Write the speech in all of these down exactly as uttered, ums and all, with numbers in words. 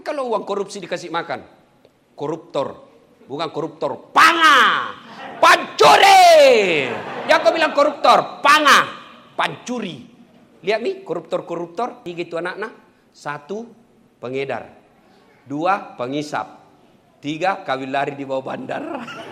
Kalau uang korupsi dikasih makan, koruptor, bukan koruptor, panga, pancuri. Jangan kau bilang koruptor, panga, pancuri. Lihat nih, koruptor-koruptor, tiga itu anak-anak. Satu, pengedar. Dua, pengisap. Tiga, kawin lari di bawah bandar.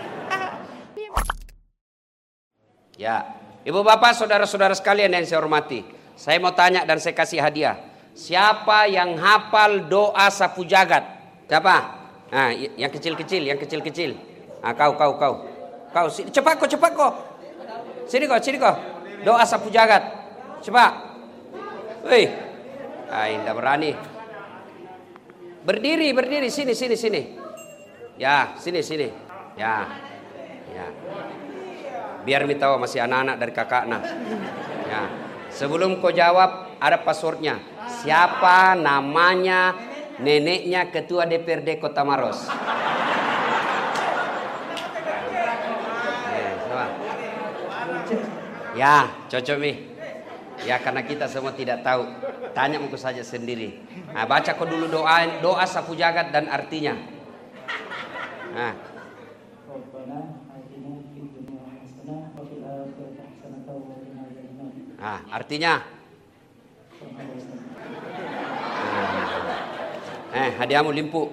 Ya, ibu bapak, saudara-saudara sekalian yang saya hormati, saya mau tanya dan saya kasih hadiah. Siapa yang hafal doa sapu jagat? Siapa? Nah, yang kecil-kecil, yang kecil-kecil. Ah, kau, kau, kau, kau, cepat kau, cepat kau. Sini kau, sini kau. Doa sapu jagat. Cepat. Wih, ah, tidak berani. Berdiri, berdiri, sini, sini, sini. Ya, sini, sini. Ya, ya. Biar mi tahu masih anak-anak dari kakaknya. Ya. Sebelum kau jawab, ada passwordnya. Siapa namanya neneknya ketua D P R D Kota Maros? Ya, cocok mi. Ya, karena kita semua tidak tahu. Tanya muka saja sendiri. Nah, baca kau dulu doa doa sapu jagat dan artinya. Nah. Nah, artinya. Nah. Eh, hadiahmu limpu.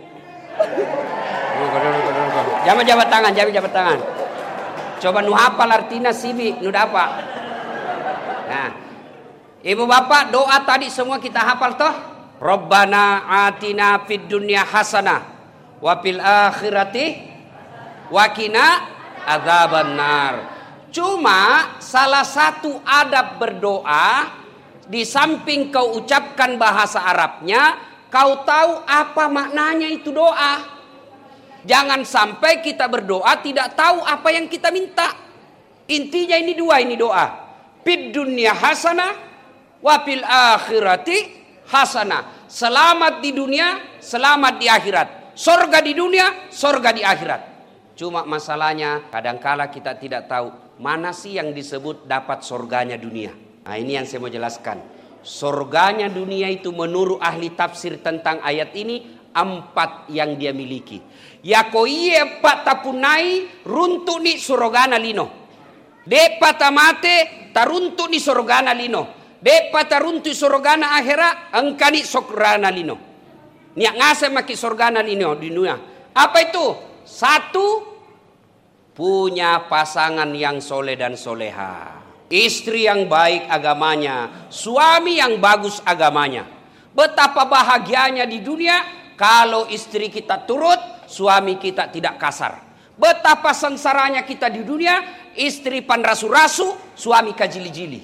Jangan jabat tangan, jangan jabat tangan. Coba nu hafal artinya sibi, nu dapat. Nah. Ibu bapak, doa tadi semua kita hafal toh? Rabbana atina fid dunya hasanah wa fil akhirati wa qina adzabannar. Cuma salah satu adab berdoa, di samping kau ucapkan bahasa Arabnya, kau tahu apa maknanya itu doa. Jangan sampai kita berdoa tidak tahu apa yang kita minta. Intinya ini dua ini doa. Fid dunya hasanah wa fil akhirati hasanah. Selamat di dunia, selamat di akhirat. Surga di dunia, surga di akhirat. Cuma masalahnya kadangkala kita tidak tahu mana sih yang disebut dapat surganya dunia. Nah, ini yang saya mau jelaskan. Surganya dunia itu menurut ahli tafsir tentang ayat ini empat yang dia miliki. Ya ko iye patapunai runtu ni surgana lino. De patamate taruntu ni surgana lino. De pataruntu surgana akhira angkani surgana lino. Niak ngase maki surgana lino di dunia. Apa itu? Satu, punya pasangan yang soleh dan soleha. Istri yang baik agamanya. Suami yang bagus agamanya. Betapa bahagianya di dunia kalau istri kita turut, suami kita tidak kasar. Betapa sengsaranya kita di dunia, istri panrasu-rasu, suami kajili-jili.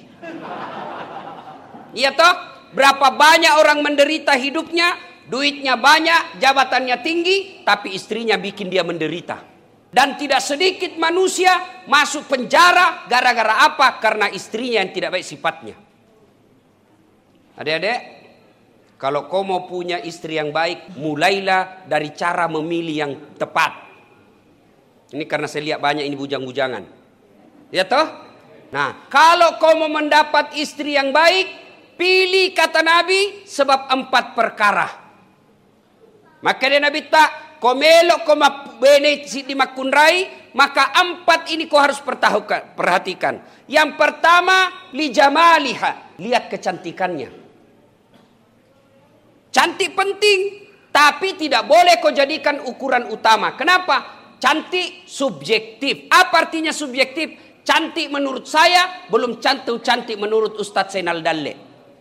Iya toh? Berapa banyak orang menderita hidupnya, duitnya banyak, jabatannya tinggi, tapi istrinya bikin dia menderita. Dan tidak sedikit manusia masuk penjara gara-gara apa? Karena istrinya yang tidak baik sifatnya. Adik-adik, kalau kau mau punya istri yang baik, mulailah dari cara memilih yang tepat. Ini karena saya lihat banyak ini bujang-bujangan. Ya toh? Nah, kalau kau mau mendapat istri yang baik, pilih kata Nabi sebab empat perkara. Maka dia Nabi tak komelo koma bene si di makunrai, maka empat ini kau harus perhatikan. Yang pertama, li jamaliha, lihat kecantikannya. Cantik penting, tapi tidak boleh kau jadikan ukuran utama. Kenapa? Cantik subjektif. Apa artinya subjektif? Cantik menurut saya belum cantik cantik menurut Ustadz Zainal Dalle.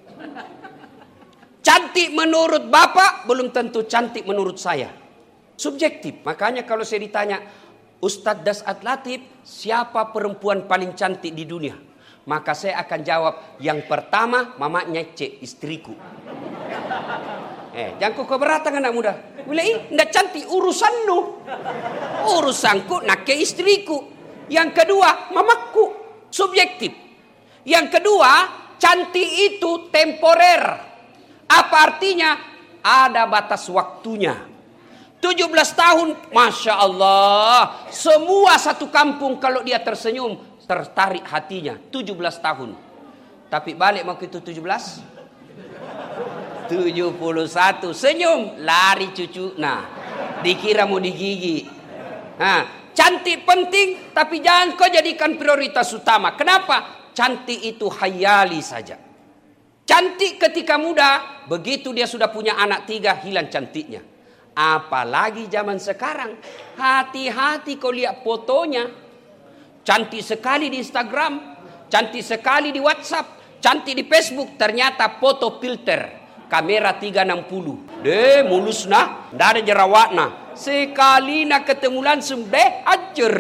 Cantik menurut Bapak belum tentu cantik menurut saya. Subjektif. Makanya kalau saya ditanya, Ustadz Dasat Latif, siapa perempuan paling cantik di dunia? Maka saya akan jawab, yang pertama mamanya C, istriku. Eh, jangan kau keberatan anak muda. Mulai, enggak cantik urusanmu. Urusanku nak ke istriku. Yang kedua, mamaku. Subjektif. Yang kedua, cantik itu temporer. Apa artinya? Ada batas waktunya. tujuh belas tahun, Masya Allah. Semua satu kampung kalau dia tersenyum, tertarik hatinya. tujuh belas tahun. Tapi balik waktu itu tujuh belas. tujuh puluh satu. Senyum, lari cucu. Nah, dikira mau digigi. Nah, cantik penting, tapi jangan kau jadikan prioritas utama. Kenapa? Cantik itu hayali saja. Cantik ketika muda, begitu dia sudah punya anak tiga, hilang cantiknya. Apalagi zaman sekarang, hati-hati kau lihat fotonya. Cantik sekali di Instagram, cantik sekali di WhatsApp, cantik di Facebook. Ternyata foto filter, kamera tiga enam puluh. Deh, mulus nah, ndak ada jerawatna. Sekali nak ketemu langsung deh, hancur.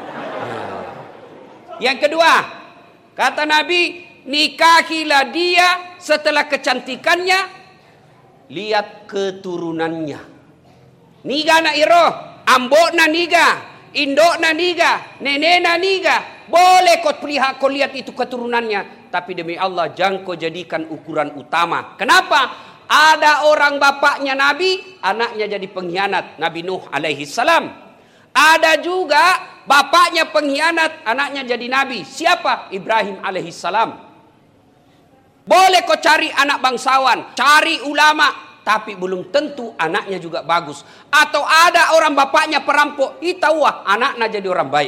Yang kedua, kata Nabi, nikahilah dia setelah kecantikannya, lihat keturunannya. Niga na iro, ambok na niga, indok na niga, nenek na niga. Boleh kau lihat, kau lihat itu keturunannya. Tapi demi Allah, jangan kau jadikan ukuran utama. Kenapa? Ada orang bapaknya Nabi, anaknya jadi pengkhianat. Nabi Nuh alaihi salam. Ada juga bapaknya pengkhianat, anaknya jadi Nabi. Siapa? Ibrahim alaihi salam. Boleh kau cari anak bangsawan, cari ulama. Tapi belum tentu anaknya juga bagus. Atau ada orang bapaknya perampok, itawah anaknya jadi orang baik.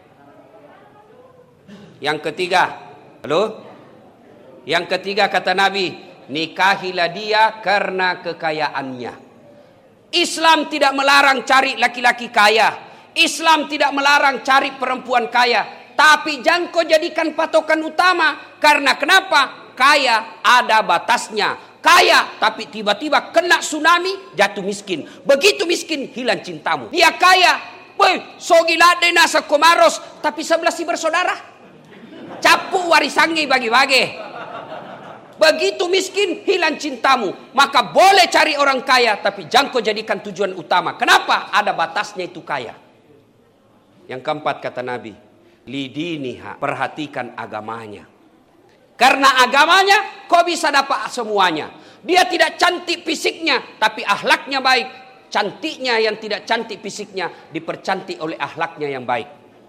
Yang ketiga, halo? Yang ketiga kata Nabi, nikahilah dia karena kekayaannya. Islam tidak melarang cari laki-laki kaya. Islam tidak melarang cari perempuan kaya. Tapi jangan kau jadikan patokan utama. Karena kenapa? Kaya ada batasnya. Kaya tapi tiba-tiba kena tsunami, jatuh miskin. Begitu miskin hilang cintamu. Dia kaya, boy, sogilade nasa komaros, tapi sebelah si bersaudara. Capu warisannya bagi-bagi. Begitu miskin hilang cintamu. Maka boleh cari orang kaya, tapi jangan kau jadikan tujuan utama. Kenapa? Ada batasnya itu kaya. Yang keempat kata Nabi, lidiniha, perhatikan agamanya. Karena agamanya kau bisa dapat semuanya. Dia tidak cantik fisiknya, tapi akhlaknya baik. Cantiknya yang tidak cantik fisiknya dipercantik oleh akhlaknya yang baik.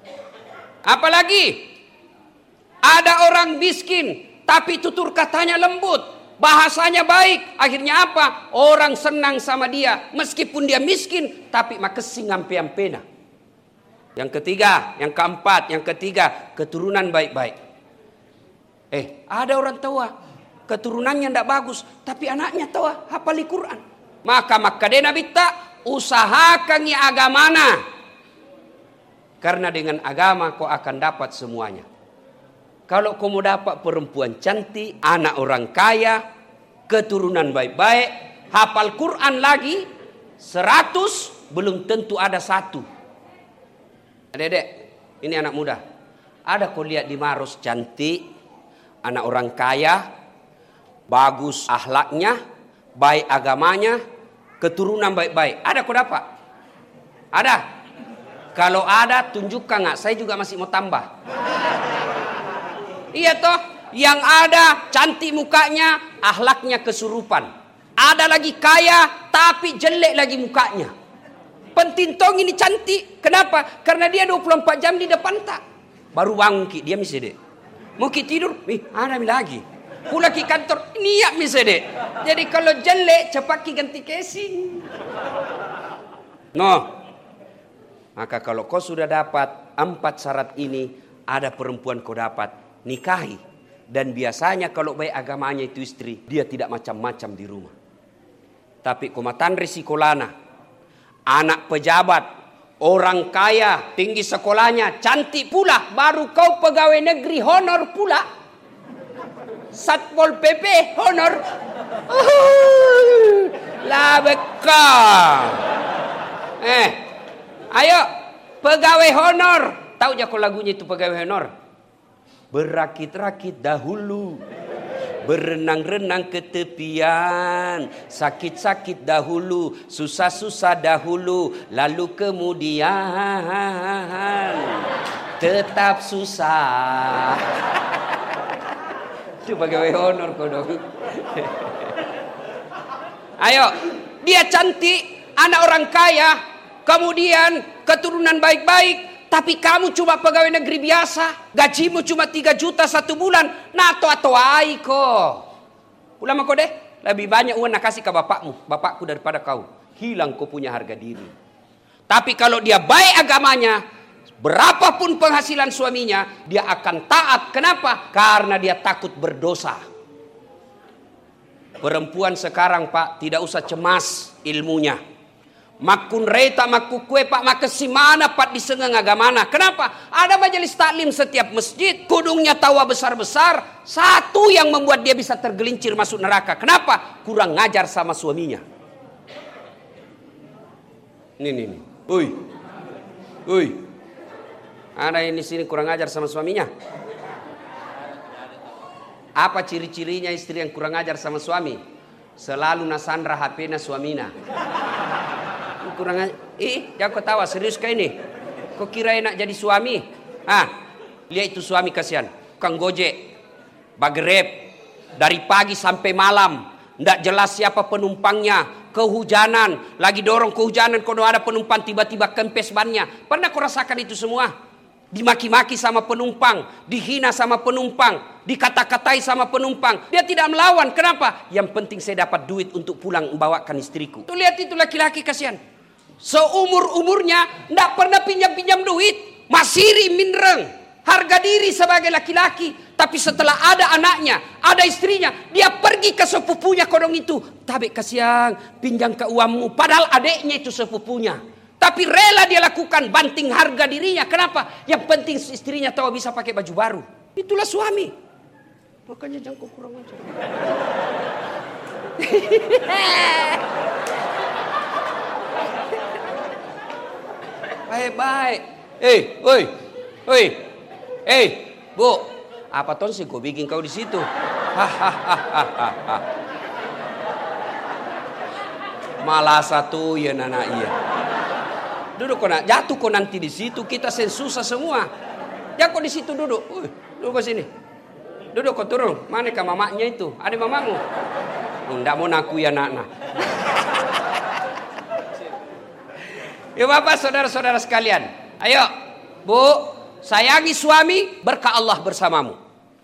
Apalagi ada orang miskin, tapi tutur katanya lembut, bahasanya baik. Akhirnya apa? Orang senang sama dia, meskipun dia miskin, tapi makasih ngampe-ampena. Yang ketiga, yang keempat, yang ketiga, keturunan baik-baik. Eh, ada orang tua, keturunannya tidak bagus, tapi anaknya tua, hafal Quran. Maka maka dia Nabi tak usahakan ya agamana. Karena dengan agama kau akan dapat semuanya. Kalau kau mau dapat perempuan cantik, anak orang kaya, keturunan baik-baik, hafal Quran lagi, seratus belum tentu ada satu. Adek-adek, ini anak muda. Ada kau lihat di Maros cantik, anak orang kaya, bagus akhlaknya, baik agamanya, keturunan baik-baik. Ada kau dapat? Ada? Kalau ada, tunjukkan nggak? Saya juga masih mau tambah. Iya toh, yang ada cantik mukanya, akhlaknya kesurupan. Ada lagi kaya, tapi jelek lagi mukanya. Pentintong ini cantik. Kenapa? Karena dia dua puluh empat jam di depan tak. Baru bangun ki, dia mesti dek. Mau kita tidur, ih ada lagi. Pulang ke kantor, niat misalnya dek. Jadi kalau jelek, cepat ki ganti casing. No. Maka kalau kau sudah dapat empat syarat ini, ada perempuan kau dapat, nikahi. Dan biasanya kalau baik agamanya itu istri, dia tidak macam-macam di rumah. Tapi kumatan risiko lana, anak pejabat, orang kaya, tinggi sekolahnya, cantik pula, baru kau pegawai negeri honor pula. Satpol P P honor. Uh, lah bekal. Eh, ayo pegawai honor. Tahu ya kau lagunya itu pegawai honor? Berakit-rakit dahulu, berenang-renang ke tepian, sakit-sakit dahulu, susah-susah dahulu, lalu kemudian tetap susah. Itu pegawai honor kau dong. Ayo, dia cantik, anak orang kaya, kemudian keturunan baik-baik. Tapi kamu cuma pegawai negeri biasa, gajimu cuma tiga juta satu bulan, nah toa-toa aiko. Ulama kau deh, Lebih banyak uang nak kasih ke bapakmu, bapakku daripada kau. Hilang kau punya harga diri. Tapi kalau dia baik agamanya, berapapun penghasilan suaminya, dia akan taat. Kenapa? Karena dia takut berdosa. Perempuan sekarang Pak, tidak usah cemas ilmunya. Makun reta maku kue Pak makesi mana Pak disengeng agamana. Kenapa? Ada majelis taklim setiap masjid, kudungnya tawa besar-besar. Satu yang membuat dia bisa tergelincir masuk neraka. Kenapa? Kurang ngajar sama suaminya. Nih nih nih. Ui. Ui. Ada ini sini kurang ajar sama suaminya. Apa ciri-cirinya istri yang kurang ajar sama suami? Selalu nasandra H P-na suamina. Kurang ajar. Ih, jangan ketawa, serius kayak ini. Kau kira enak jadi suami? Ah, lihat itu suami kasihan. Kang Gojek, Bagreb, dari pagi sampai malam, ndak jelas siapa penumpangnya. Kehujanan, lagi dorong kehujanan, kalau ada penumpang tiba-tiba kempes bannya. Pernah kau rasakan itu semua? Dimaki-maki sama penumpang, dihina sama penumpang, dikata-katai sama penumpang. Dia tidak melawan. Kenapa? Yang penting saya dapat duit untuk pulang membawakan istriku. Tuh lihat itu laki-laki kasihan. Seumur-umurnya tidak pernah pinjam-pinjam duit. Masiri minreng. Harga diri sebagai laki-laki. Tapi setelah ada anaknya, ada istrinya, dia pergi ke sepupunya kodong itu. Tapi kasihan, pinjam ke uangmu. Padahal adiknya itu sepupunya. Tapi rela dia lakukan, banting harga dirinya. Kenapa? Yang penting istrinya tahu bisa pakai baju baru. Itulah suami. Makanya jangan kau kurang ajar. Baik-baik. Eh, oi, oi, eh, Bu, apa ton sih kau bikin kau di situ? Hahaha. Malah satu ya nana iya. Duduk kau nak jatuh kau nanti di situ kita sensusah semua. Ya kau di situ duduk. Uh, duduk kau sini. Duduk kau turun. Mana ke mamaknya itu? Ada mamamu? Enggak mau naku ya nak nak. Ya Bapak saudara-saudara sekalian. Ayo, Bu, sayangi suami, berkah Allah bersamamu.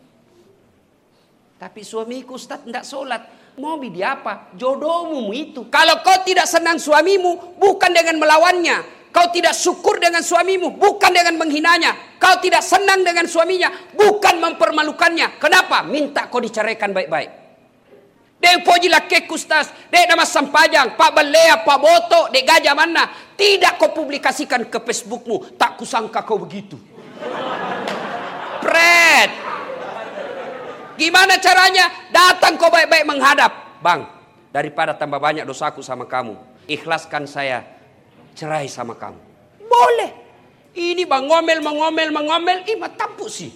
Tapi suamiku Ustaz tidak sholat. Mau bidi apa? Jodohmu itu. Kalau kau tidak senang suamimu, bukan dengan melawannya. Kau tidak syukur dengan suamimu, bukan dengan menghinanya. Kau tidak senang dengan suaminya, bukan mempermalukannya. Kenapa? Minta kau diceraikan baik-baik. Dek poji laki kustas, dek nama sampajang, Pak Belea, Pak Boto, dek gajah mana. Tidak kau publikasikan ke Facebookmu. Tak kusangka kau begitu. Pret. Gimana caranya? Datang kau baik-baik menghadap. Bang, daripada tambah banyak dosaku sama kamu, ikhlaskan saya cerai sama kamu. Boleh. Ini bang ngomel, mengomel, mengomel. Ih, matampuk sih.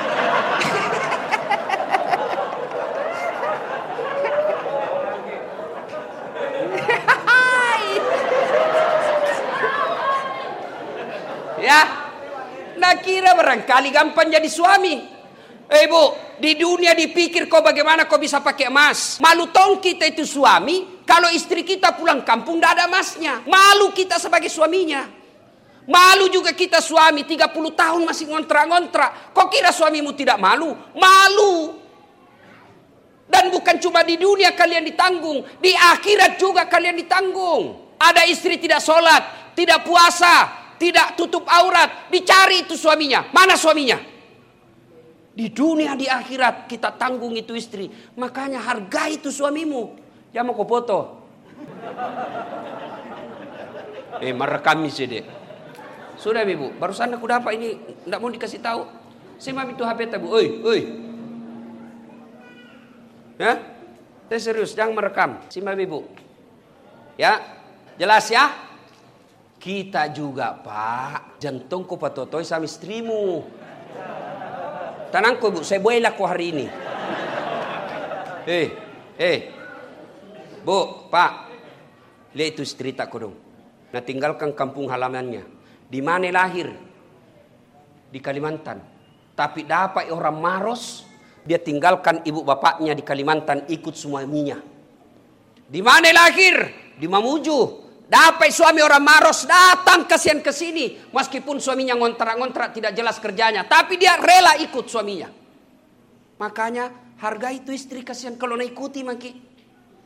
Ya, nak kira barangkali gampang jadi suami. Eh Bu, di dunia dipikir kau bagaimana kau bisa pakai emas. Malu tong kita itu suami, kalau istri kita pulang kampung tidak ada emasnya. Malu kita sebagai suaminya. Malu juga kita suami, tiga puluh tahun masih ngontrak-ngontrak. Kau kira suamimu tidak malu? Malu. Dan bukan cuma di dunia kalian ditanggung, di akhirat juga kalian ditanggung. Ada istri tidak sholat, tidak puasa, tidak tutup aurat, dicari itu suaminya. Mana suaminya? Di dunia, di akhirat kita tanggung itu istri. Makanya hargai itu suamimu. Jangan mau kau foto. Eh, merekam sih dek. Sudah Ibu, barusan aku dapat ini, enggak mau dikasih tahu. Saya itu H P tabu. Oi, oi. Ya? Saya serius, jangan merekam. Simak Ibu. Ya, jelas ya? Kita juga Pak, jantungku patotoi sama istrimu. Tenang kok Bu, saya boleh laku hari ini. Eh, eh, Bu, Pak, lihat itu istri tak kodong. Nah tinggalkan kampung halamannya. Di mana lahir? Di Kalimantan. Tapi dapat orang Maros, dia tinggalkan ibu bapaknya di Kalimantan, ikut suaminya. Di mana lahir? Di Mamuju. Dapat suami orang Maros, datang kasihan ke sini. Meskipun suaminya ngontrak-ngontrak tidak jelas kerjanya. Tapi dia rela ikut suaminya. Makanya harga itu istri kasihan kalau nak ikuti maki.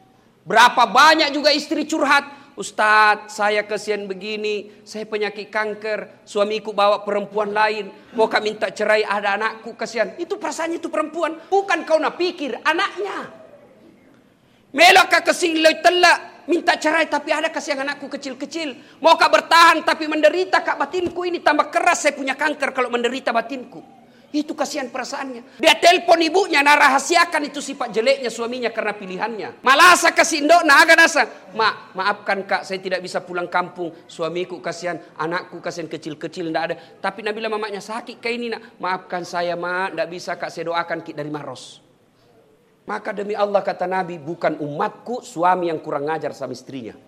Berapa banyak juga istri curhat. Ustadz, saya kasihan begini, saya penyakit kanker, suamiku bawa perempuan lain, mau kak minta cerai, ada anakku, kasihan. Itu perasaannya itu perempuan, bukan kau nak pikir anaknya. Melok kak kesing loy telak, minta cerai tapi ada kasihan anakku kecil-kecil. Mau kak bertahan tapi menderita kak batinku ini tambah keras, saya punya kanker kalau menderita batinku. Itu kasihan perasaannya. Dia telepon ibunya, nah rahasiakan itu sifat jeleknya suaminya karena pilihannya. Malasa kasih indok, nah agak nasa. Ma, maafkan kak, saya tidak bisa pulang kampung. Suamiku kasihan, anakku kasihan kecil-kecil, tidak ada. Tapi Nabila mamanya sakit kayak ini nak. Maafkan saya ma, tidak bisa kak, saya doakan ki dari Maros. Maka demi Allah kata Nabi, bukan umatku suami yang kurang ngajar sama istrinya.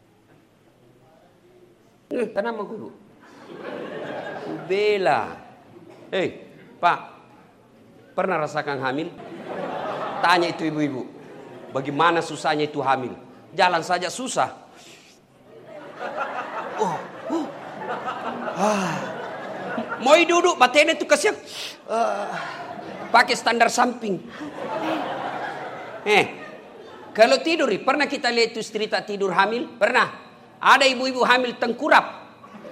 Nih, tanam aku dulu. Bela. Hei. Pak, pernah rasakan hamil? Tanya itu ibu-ibu. Bagaimana susahnya itu hamil? Jalan saja susah. Oh, oh. Ah. Mau duduk, batena itu kasihan. Uh, pakai standar samping. Eh, kalau tidur, pernah kita lihat itu cerita tidur hamil? Pernah. Ada ibu-ibu hamil tengkurap.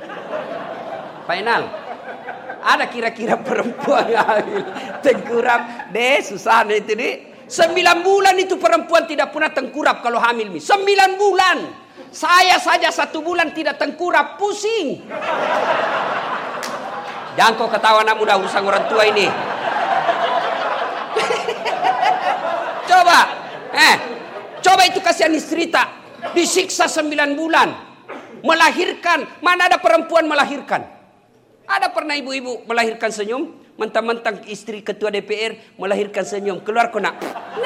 Final. Ada kira-kira perempuan hamil tengkurap. Deh, susah itu deh. Sembilan bulan itu perempuan tidak pernah tengkurap kalau hamil. Sembilan bulan. Saya saja satu bulan tidak tengkurap, pusing. Jangan kau ketawa anak muda urusan orang tua ini. Coba, eh, coba itu kasihan istri tak disiksa sembilan bulan, melahirkan. Mana ada perempuan melahirkan? Ada pernah ibu-ibu melahirkan senyum? Mentang-mentang istri ketua D P R melahirkan senyum. Keluar kau nak.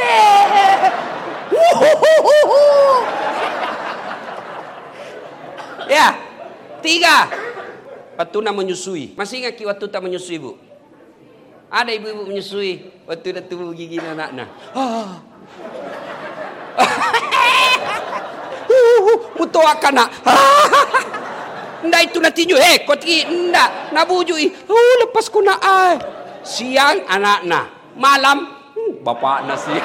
Ya, tiga. Waktu nak menyusui. Masih ingat waktu tak menyusui ibu? Ada ibu-ibu menyusui. Waktu dah tumbuh gigi anak-anak. Ah. Mutoakan nak. Nda itu nanti eh koti nda nabujui oh lepas ku na ai siang anak na malam hmm, bapak nasi.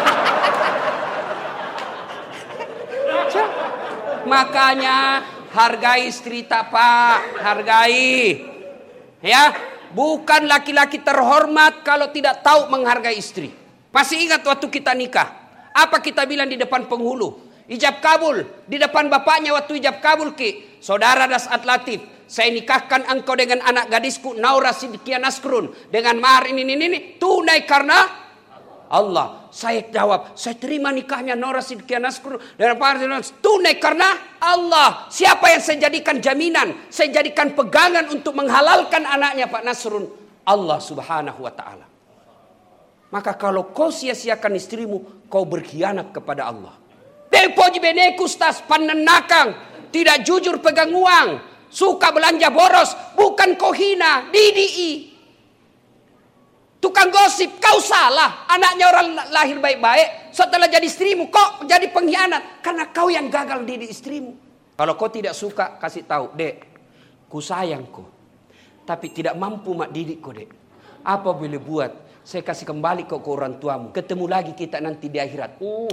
Makanya hargai istri tak pak, hargai ya. Bukan laki-laki terhormat kalau tidak tahu menghargai istri. Masih ingat waktu kita nikah apa kita bilang di depan penghulu? Ijab kabul di depan bapaknya waktu ijab kabul ki. Saudara Dasat Latif, saya nikahkan engkau dengan anak gadisku Naura Sidkia Nasrun dengan mahar ini ini ini tunai karena Allah. Saya jawab, saya terima nikahnya Naura Sidkia Nasrun dengan mahar tunai karena Allah. Siapa yang saya jadikan jaminan, saya jadikan pegangan untuk menghalalkan anaknya Pak Nasrun? Allah Subhanahu wa taala. Maka kalau kau sia-siakan istrimu, kau berkhianat kepada Allah. Tepoji benekus tas panenakang. Tidak jujur pegang uang. Suka belanja boros. Bukan kau hina. Didi. Tukang gosip. Kau salah. Anaknya orang lahir baik-baik. Setelah jadi istrimu. Kok jadi pengkhianat. Karena kau yang gagal didik istrimu. Kalau kau tidak suka. Kasih tahu. Dek. Ku sayang kau. Tapi tidak mampu mak didik kau dek. Apa boleh buat. Saya kasih kembali kau ke orang tuamu. Ketemu lagi kita nanti di akhirat. Uh.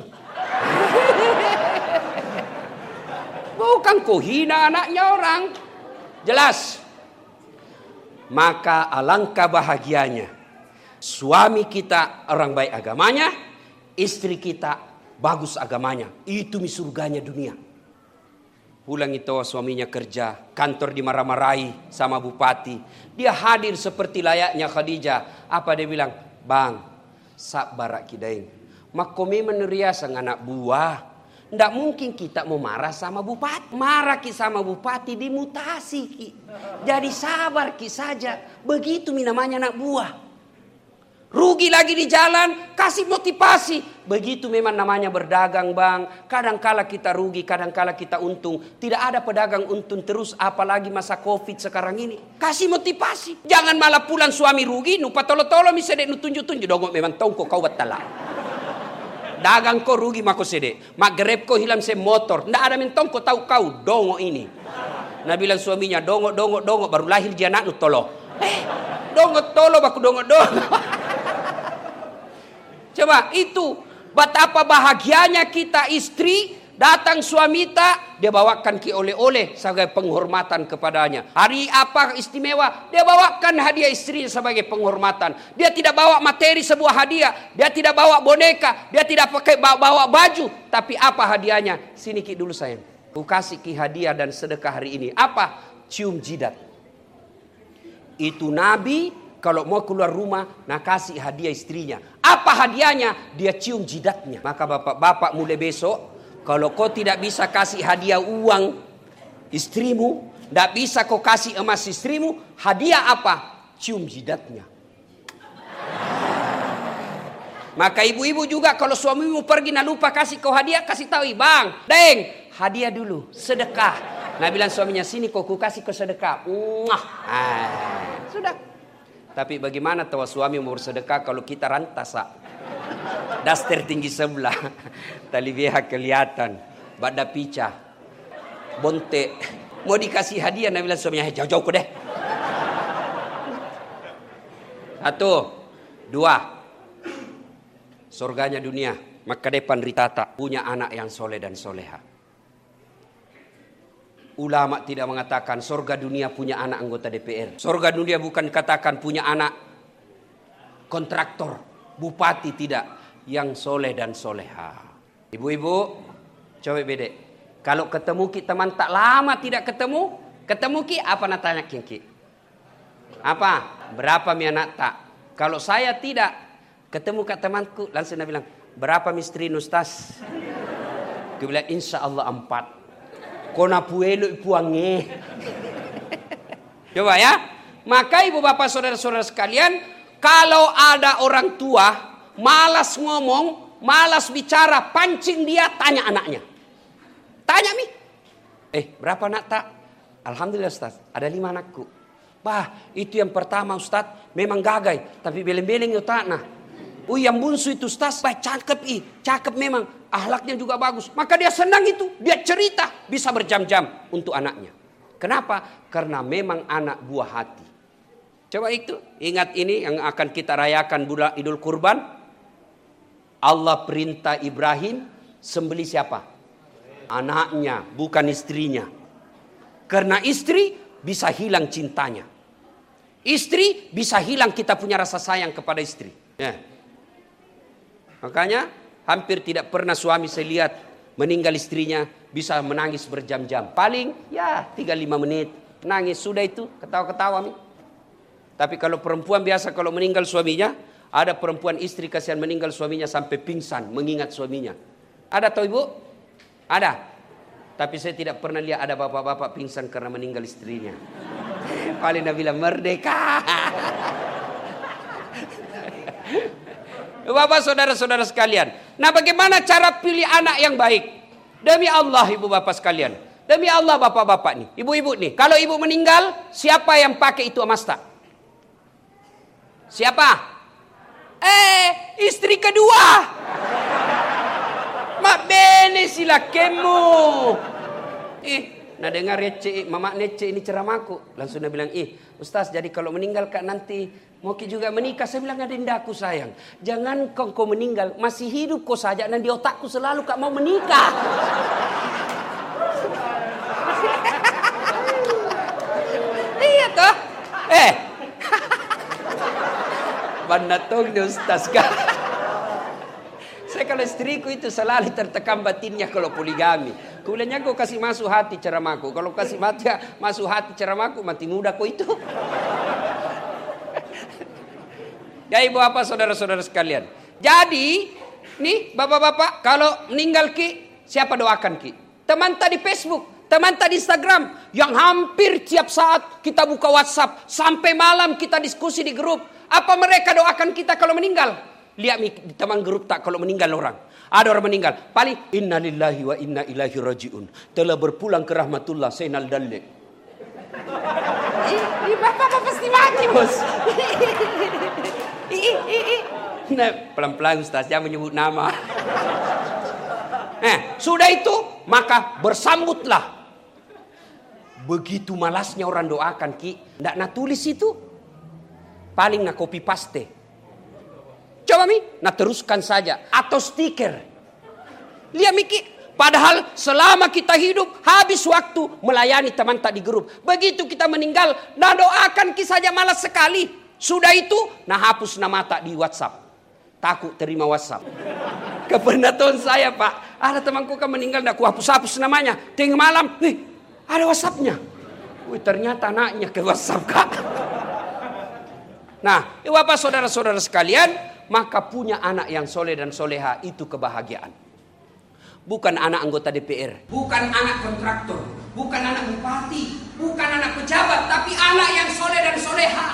Bukan kau hina anaknya orang. Jelas. Maka alangkah bahagianya. Suami kita orang baik agamanya. Istri kita bagus agamanya. Itu surganya dunia. Pulang itu suaminya kerja. Kantor dimarah-marahi sama bupati. Dia hadir seperti layaknya Khadijah. Apa dia bilang? Bang, sabar kidain. Makome meneriasa anak buah. Tidak mungkin kita mau marah sama bupati. Marah ki sama bupati dimutasi ki. Jadi sabar ki saja. Begitu namanya anak buah. Rugi lagi di jalan, kasih motivasi. Begitu memang namanya berdagang bang. Kadangkala kita rugi, kadangkala kita untung. Tidak ada pedagang untung terus, apalagi masa covid sekarang ini. Kasih motivasi. Jangan malah pulang suami rugi, nupa tolo-tolo misalnya nu tunjuk-tunjuk. Dongok memang tongko kau batala. Dagang kau rugi mako sede. Mak grab kau hilang se motor. Ndak ada mentong kau tahu kau dongo ini. Nah bilang suaminya dongo dongo dongo baru lahir dia anak nu tolo. Eh dongo tolo baku dongo dongo. Coba itu betapa bahagianya kita istri datang suami tak, dia bawakan ki oleh-oleh sebagai penghormatan kepadanya. Hari apa istimewa, dia bawakan hadiah istrinya sebagai penghormatan. Dia tidak bawa materi sebuah hadiah, dia tidak bawa boneka, dia tidak pakai bawa baju, tapi apa hadiahnya? Sini ki dulu sayang, ku kasih ki hadiah dan sedekah hari ini. Apa? Cium jidat. Itu Nabi kalau mau keluar rumah, nak kasih hadiah istrinya. Apa hadiahnya? Dia cium jidatnya. Maka bapak-bapak mulai besok, kalau kau tidak bisa kasih hadiah uang istrimu, tidak bisa kau kasih emas istrimu, hadiah apa? Cium jidatnya. Maka ibu-ibu juga kalau suamimu pergi nak lupa kasih kau hadiah, kasih tahu, bang, deng, hadiah dulu, sedekah. Nah bilang suaminya, sini kau ku kasih kau sedekah. Mwah. Ah, sudah. Tapi bagaimana tahu suami mau bersedekah kalau kita rantas? Daster tinggi sebelah, tali B H kelihatan, badan picah, bontek. Mau dikasih hadiah, Nabi bilang suaminya, jauh-jauh ku deh. Satu, dua, surganya dunia, maka depan ritata punya anak yang soleh dan soleha. Ulama tidak mengatakan surga dunia punya anak anggota D P R. Surga dunia bukan katakan punya anak kontraktor, bupati, tidak. Yang soleh dan soleha. Ibu-ibu, coba bedek. Kalau ketemu ki teman tak lama tidak ketemu, ketemu ki apa nak tanya ki? Apa? Berapa mi anak tak? Kalau saya tidak ketemu ke temanku, langsung dia bilang, berapa misteri Ustaz? Dia bilang, insya Allah empat. Kona puelo ipuange. Coba ya. Maka ibu bapak saudara-saudara sekalian, kalau ada orang tua malas ngomong, malas bicara, pancing dia, tanya anaknya. Tanya mi. Eh berapa anak tak? Alhamdulillah Ustaz, ada lima anakku. Bah itu yang pertama Ustaz, memang gagai, tapi beleng-beleng itu tak nah. Oh yang bunsu itu Ustaz, bah cakep ih, cakep memang, ahlaknya juga bagus. Maka dia senang itu, dia cerita, bisa berjam-jam untuk anaknya. Kenapa? Karena memang anak buah hati. Coba itu, ingat ini yang akan kita rayakan bulan Idul Kurban. Allah perintah Ibrahim, sembelih siapa? Anaknya, bukan istrinya. Karena istri bisa hilang cintanya. Istri bisa hilang kita punya rasa sayang kepada istri. Ya. Makanya hampir tidak pernah suami saya lihat meninggal istrinya bisa menangis berjam-jam. Paling ya tiga lima menit nangis sudah itu ketawa-ketawa. Tapi kalau perempuan biasa kalau meninggal suaminya, ada perempuan istri kasihan meninggal suaminya sampai pingsan mengingat suaminya. Ada tahu ibu? Ada. Tapi saya tidak pernah lihat ada bapak-bapak pingsan karena meninggal istrinya. Paling dia bilang merdeka. Bapak saudara-saudara sekalian. Nah bagaimana cara pilih anak yang baik? Demi Allah ibu bapak sekalian. Demi Allah bapak-bapak nih. Ibu-ibu nih. Kalau ibu meninggal, siapa yang pakai itu emas tak? Siapa? Eh, istri kedua. Mak bene sila kemu. Eh, nah dengar receh, mama nece ini ceramahku. Langsung dia bilang, eh Ustaz jadi kalau meninggal kak nanti mau juga menikah. Saya bilang, ada indaku sayang. Jangan kau, kau meninggal, masih hidup kau saja. Dan di otakku selalu kak mau menikah. Iya toh. Eh. Banatong di Ustaz kak. Saya kalau istriku itu selalu tertekan batinnya kalau poligami. Kulanya kau kasih masuk hati ceramahku. Kalau kasih mati masuk hati ceramahku, mati muda kau itu. Ya ibu bapak saudara-saudara sekalian. Jadi, nih bapak-bapak kalau meninggal ki, siapa doakan ki? Teman tadi Facebook, teman tadi Instagram, yang hampir tiap saat kita buka WhatsApp, sampai malam kita diskusi di grup. Apa mereka doakan kita kalau meninggal? Lihat nih teman grup tak kalau meninggal orang. Ada orang meninggal, paling inna lillahi wa inna ilaihi rajiun. Telah berpulang ke rahmatullah Sainal Dalle. Ih, bapak-bapak pasti mati bos. Nah, pelan-pelan Ustaz, jangan menyebut nama. Eh, sudah itu, maka bersambutlah. Begitu malasnya orang doakan ki, ndak nak tulis itu. Paling nak copy paste. Coba mi, nak teruskan saja atau stiker. Lihat Miki, Padahal selama kita hidup habis waktu melayani teman tak di grup. Begitu kita meninggal, nah doakan kita saja malas sekali. Sudah itu, nah hapus nama tak di WhatsApp. Takut terima WhatsApp. Kepenatan saya Pak, ada temanku kan meninggal, dah aku hapus-hapus namanya. Tengah malam, nih ada WhatsAppnya. Wih ternyata anaknya ke WhatsApp Kak. Nah, Bapak saudara-saudara sekalian, maka punya anak yang soleh dan soleha itu kebahagiaan. Bukan anak anggota D P R, bukan anak kontraktor, bukan anak bupati, bukan anak pejabat, tapi anak yang soleh dan soleha.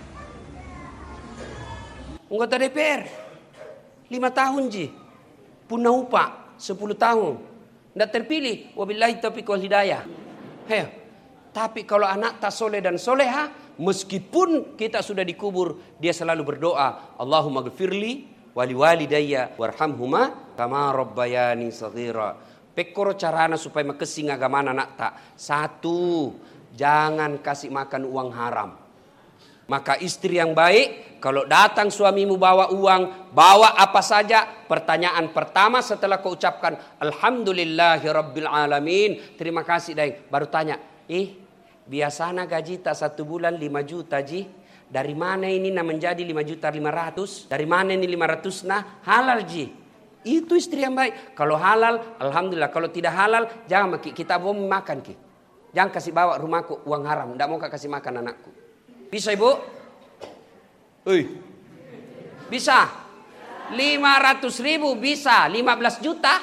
Anggota D P R lima tahun ji, punah upah sepuluh tahun, tidak terpilih. Wabillahi taufiq wal hidayah. Hei, tapi kalau anak tak soleh dan soleha, meskipun kita sudah dikubur, dia selalu berdoa, Allahumma gfirli wali walidayya warhamhuma kama rabbayani saghira. Pekoro carana supaya makesing agamana anak tak. Satu, jangan kasih makan uang haram. Maka istri yang baik, kalau datang suamimu bawa uang, bawa apa saja, pertanyaan pertama setelah kau ucapkan alhamdulillahi rabbil alamin, terima kasih daing, baru tanya, eh biasanya gaji tak satu bulan lima juta ji. Dari mana ini nah menjadi lima juta lima ratus? Dari mana ini lima ratus nah? Halal ji. Itu istri yang baik. Kalau halal, alhamdulillah. Kalau tidak halal, jangan maki. Kita mau makan ki. Jangan kasih bawa rumahku uang haram. Tidak mau kasih makan anakku. Bisa ibu? Ui. Bisa? lima ratus ribu bisa. lima belas juta?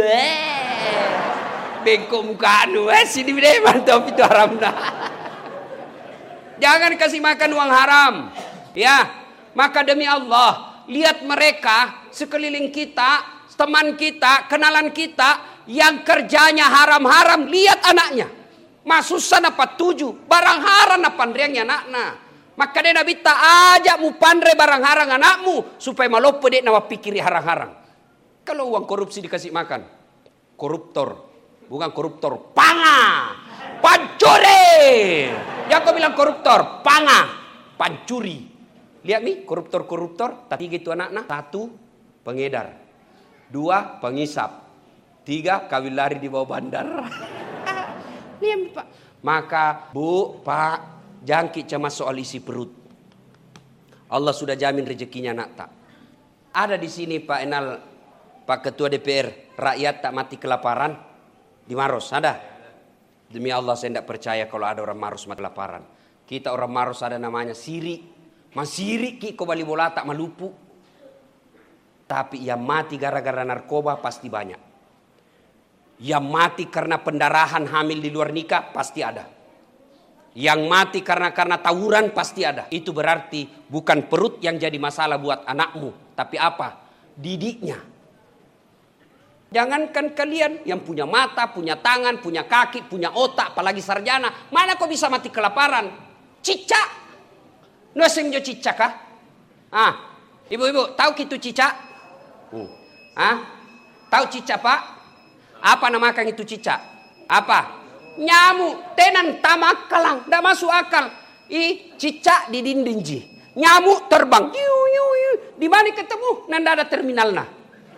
Bengkok muka anu. Eh, sini deh mantap itu haram dah. Jangan kasih makan uang haram. Ya, maka demi Allah, lihat mereka sekeliling kita, teman kita, kenalan kita yang kerjanya haram-haram, lihat anaknya. Masusan apa tujuh, barang haram apa riangnya anaknya. Maka dia Nabi tak ajak mu pandre barang haram anakmu supaya malopo dek nawa pikiri haram-haram. Kalau uang korupsi dikasih makan, koruptor, bukan koruptor, panga. Pancuri. Yang kau bilang koruptor, panga, pancuri. Lihat nih, koruptor-koruptor, tapi gitu anak-anak. Satu, pengedar. Dua, pengisap. Tiga, kawin lari di bawah bandar. Lihat Pak. Maka, Bu, Pak, jangkit cemas soal isi perut. Allah sudah jamin rezekinya anak tak. Ada di sini Pak Enal, Pak Ketua D P R, rakyat tak mati kelaparan di Maros, ada? Demi Allah saya tidak percaya kalau ada orang Maros mati kelaparan. Kita orang Maros ada namanya Siri. Mas Siri ki kau bali bola tak malupu. Tapi yang mati gara-gara narkoba pasti banyak. Yang mati karena pendarahan hamil di luar nikah pasti ada. Yang mati karena karena tawuran pasti ada. Itu berarti bukan perut yang jadi masalah buat anakmu, tapi apa? Didiknya. Jangankan kalian yang punya mata, punya tangan, punya kaki, punya otak, apalagi sarjana. Mana kau bisa mati kelaparan? Cicak. Nusim jo cicak kah? Ah, ibu-ibu tahu gitu cicak? Hmm. Ah, tahu cicak Pak? Apa namakan itu cicak? Apa? Nyamuk. Tenan tamak kalang. Tidak masuk akal. Ih, cicak di dinding ji. Nyamuk terbang. Yu, yu, yu. Di mana ketemu? Nanda ada terminal nah.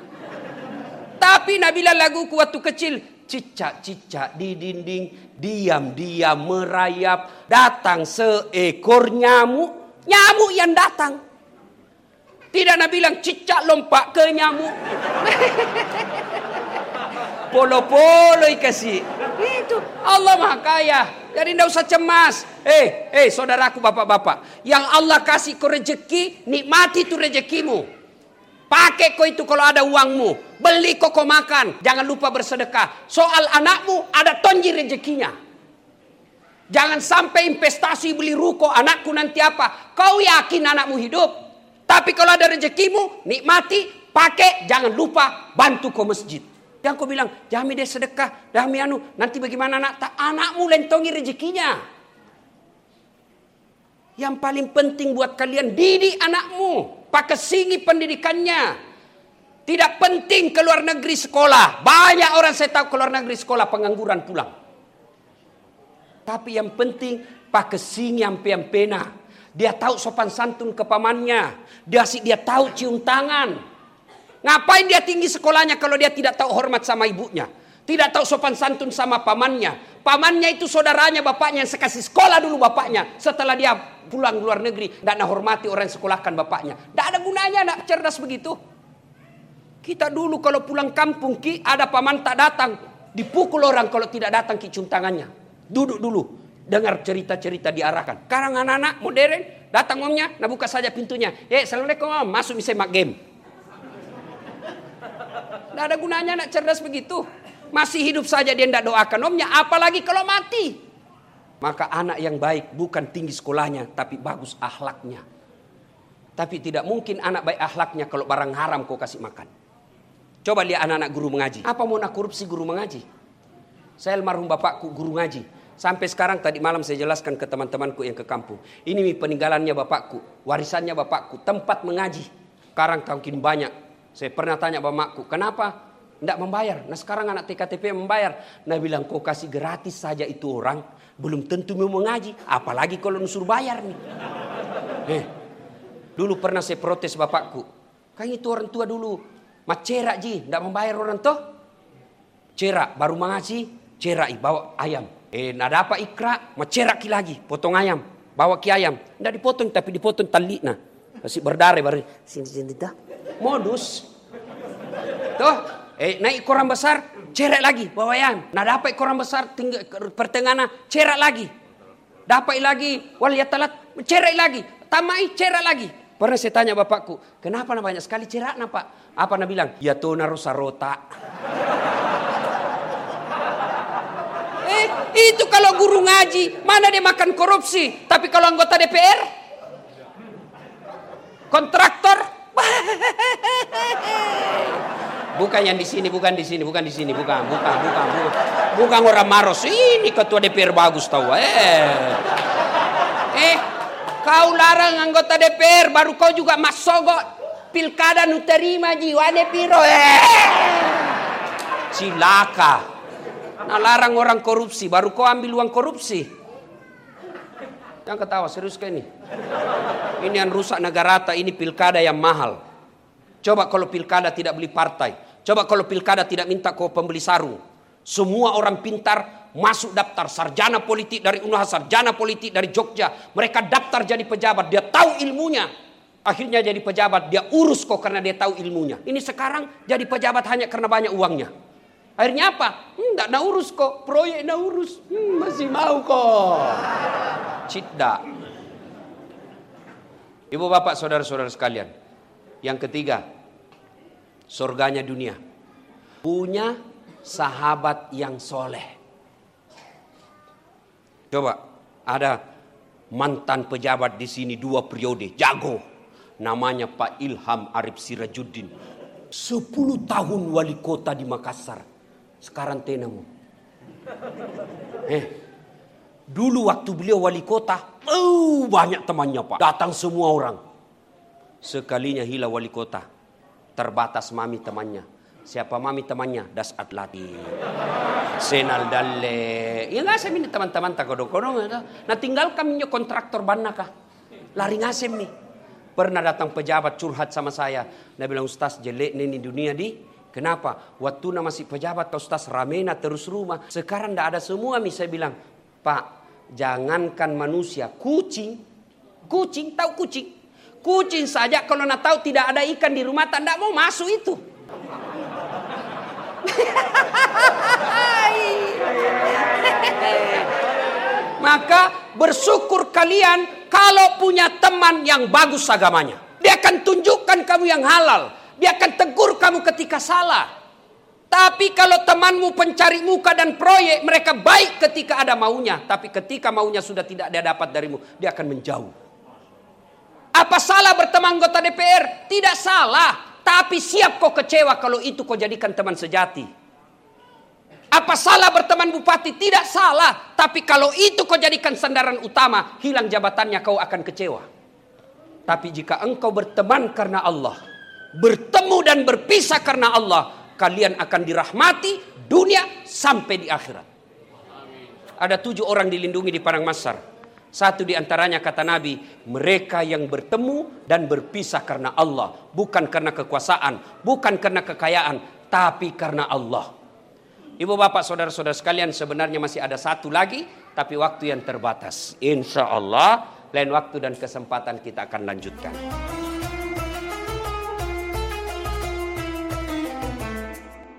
Tapi Nabila lagu waktu kecil, cicak-cicak di dinding, diam-diam merayap, datang seekor nyamuk, nyamuk yang datang. Tidak Nabi bilang cicak lompat ke nyamuk. Polo-polo kasih. Itu Allah Maha Kaya. Jadi tidak usah cemas. Eh, eh saudaraku bapak-bapak, yang Allah kasih kau rezeki, nikmati itu rezekimu. Pakai kau itu kalau ada uangmu. Beli kau kau makan. Jangan lupa bersedekah. Soal anakmu ada tonji rezekinya. Jangan sampai investasi beli ruko anakku nanti apa. Kau yakin anakmu hidup. Tapi kalau ada rezekimu nikmati. Pakai. Jangan lupa bantu kau masjid. Yang kau bilang jami deh sedekah. Jami anu. Nanti bagaimana anak tak. Anakmu lentongi rezekinya. Yang paling penting buat kalian didik anakmu. Pakai singi pendidikannya. Tidak penting keluar negeri sekolah. Banyak orang saya tahu keluar negeri sekolah pengangguran pulang. Tapi yang penting pakai singi ampe pena. Dia tahu sopan santun ke pamannya. Dia dia tahu cium tangan. Ngapain dia tinggi sekolahnya kalau dia tidak tahu hormat sama ibunya? Tidak tahu sopan santun sama pamannya. Pamannya itu saudaranya bapaknya yang sekasih sekolah dulu bapaknya. Setelah dia pulang luar negeri, tidak nak hormati orang yang sekolahkan bapaknya. Tidak ada gunanya nak cerdas begitu. Kita dulu kalau pulang kampung ki, ada paman tak datang, dipukul orang kalau tidak datang ki cium tangannya. Duduk dulu, dengar cerita-cerita diarahkan. Sekarang anak-anak modern, datang omnya, nah buka saja pintunya. Eh, assalamualaikum om, masuk bisa mak game. Tidak ada gunanya nak cerdas begitu. Masih hidup saja dia tidak doakan omnya, apalagi kalau mati. Maka anak yang baik bukan tinggi sekolahnya, tapi bagus akhlaknya. Tapi tidak mungkin anak baik akhlaknya kalau barang haram kau kasih makan. Coba lihat anak-anak guru mengaji. Apa mau nak korupsi guru mengaji? Saya almarhum bapakku guru ngaji. Sampai sekarang tadi malam saya jelaskan ke teman-temanku yang ke kampung. Ini peninggalannya bapakku, warisannya bapakku, tempat mengaji. Sekarang makin banyak. Saya pernah tanya bapakku, kenapa? Tidak membayar. Nah sekarang anak T K T P membayar. Nah bilang kau kasih gratis saja itu orang. Belum tentu mau mengaji. Apalagi kalau nusur bayar nih. Eh, dulu pernah saya protes bapakku. Kan itu orang tua dulu. Macerak ji. Tidak membayar orang tuh. Cerak baru mengaji. Cerak bawa ayam. Eh nah dapat ikra. Macerak lagi. Potong ayam. Bawa ki ayam. Tidak dipotong tapi dipotong tali. Nah. Masih berdarah baru. Sini-sini dah. Modus. Tuh. Eh, naik koran besar, cerak lagi, bawa ayam. Nah dapat koran besar, tinggal pertengahan, cerak lagi. Dapat lagi, waliyatalat, cerak lagi. Tamai, cerak lagi. Pernah saya tanya bapakku, kenapa nak banyak sekali cerak nak pak? Apa nak bilang? Ya tuh narusa rota. eh, itu kalau guru ngaji, mana dia makan korupsi. Tapi kalau anggota D P R, kontraktor, bukan yang di sini, bukan di sini, bukan di sini, bukan, bukan, bukan, bukan, bukan orang Maros. Ini ketua D P R bagus tahu. Eh, eh, kau larang anggota D P R, baru kau juga masogok pilkada nu terima jiwane piro. Eh, cilaka. Nah larang orang korupsi, baru kau ambil uang korupsi. Yang ketawa serius kan ini? Ini yang rusak negara, ini pilkada yang mahal. Coba kalau pilkada tidak beli partai. Coba kalau pilkada tidak minta kau pembeli sarung. Semua orang pintar masuk daftar sarjana politik dari Unhas, sarjana politik dari Jogja. Mereka daftar jadi pejabat, dia tahu ilmunya. Akhirnya jadi pejabat, dia urus kok karena dia tahu ilmunya. Ini sekarang jadi pejabat hanya karena banyak uangnya. Akhirnya apa? Hmm, enggak nak urus kok, proyek nak urus. Hmm, masih mau kok. Cidda. Ibu bapak saudara-saudara sekalian. Yang ketiga, surganya dunia. Punya sahabat yang soleh. Coba, ada mantan pejabat di sini dua periode, jago. Namanya Pak Ilham Arif Sirajuddin. Sepuluh tahun wali kota di Makassar. Sekarang tenamu. Eh, dulu waktu beliau wali kota, oh, banyak temannya Pak. Datang semua orang. Sekalinya hilang wali kota. Terbatas mami temannya. Siapa mami temannya? Das Atlati. Senal Dalle. Ya ngasem ini teman-teman tak kodong-kodong. Nah tinggal kami kontraktor banna kah. Lari ngasem nih. Pernah datang pejabat curhat sama saya. Dia bilang Ustaz jelek nih di dunia di. Kenapa? Waktu na masih pejabat Ustaz ramena terus rumah. Sekarang tidak ada semua nih saya bilang. Pak jangankan manusia. Kucing. Kucing tahu kucing. Kucing saja kalau nak tahu tidak ada ikan di rumah tak mau masuk itu. Maka bersyukur kalian kalau punya teman yang bagus agamanya. Dia akan tunjukkan kamu yang halal. Dia akan tegur kamu ketika salah. Tapi kalau temanmu pencari muka dan proyek, mereka baik ketika ada maunya. Tapi ketika maunya sudah tidak dia dapat darimu, dia akan menjauh. Apa salah berteman anggota D P R? Tidak salah. Tapi siap kau kecewa kalau itu kau jadikan teman sejati. Apa salah berteman bupati? Tidak salah. Tapi kalau itu kau jadikan sandaran utama, hilang jabatannya kau akan kecewa. Tapi jika engkau berteman karena Allah, bertemu dan berpisah karena Allah, kalian akan dirahmati dunia sampai di akhirat. Ada tujuh orang dilindungi di padang mahsyar. Satu di antaranya kata Nabi, mereka yang bertemu dan berpisah karena Allah. Bukan karena kekuasaan, bukan karena kekayaan, tapi karena Allah. Ibu bapak saudara-saudara sekalian, sebenarnya masih ada satu lagi, tapi waktu yang terbatas. Insya Allah lain waktu dan kesempatan kita akan lanjutkan.